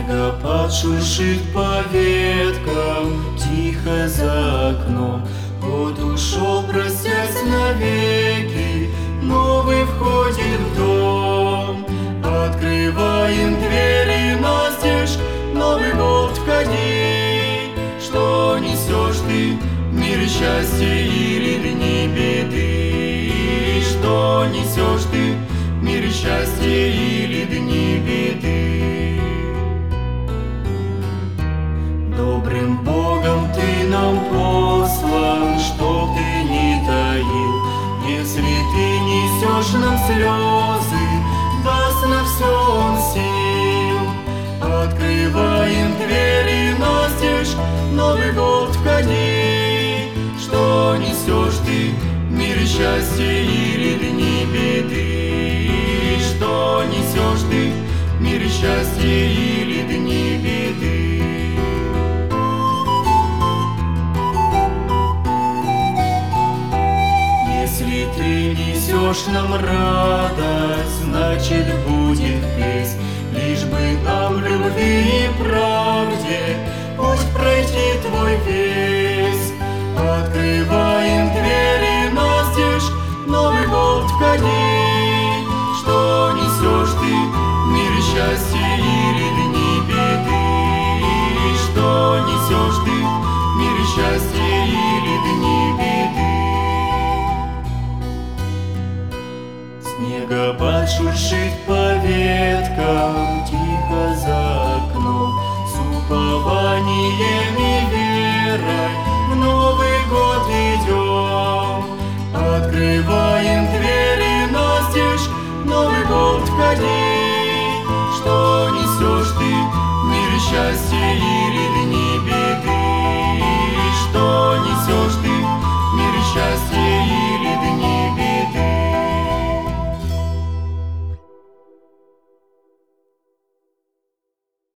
Снегопад шуршит по веткам, тихо за окном. Год ушел, простясь навеки, новый входит в дом. Открываем двери настежь, Новый год входи. Что несешь ты, мир счастья или дни беды? Что несешь ты, мир счастья или дни беды? Добрым Богом ты нам послан, чтоб ты не таил. Если ты несешь нам слезы, даст на все он сил. Открываем двери настежь, Новый год входи. Что несешь ты, мир счастья или дни беды? Что несешь ты, мир счастья или дни беды? Если ты несешь нам радость, значит будет песнь, лишь бы нам в любви и правде пусть пройти твой весь. Открываем двери настежь, Новый год входи. Что несешь ты, мир счастья или дни беды? Что несешь ты, мир счастья или дни беды? Снегопад шуршит по веткам, тихо за окном. С упованием и верой в Новый год идем. Открываем двери настежь, Новый год входи. Что несешь ты, мир счастья или дни беды?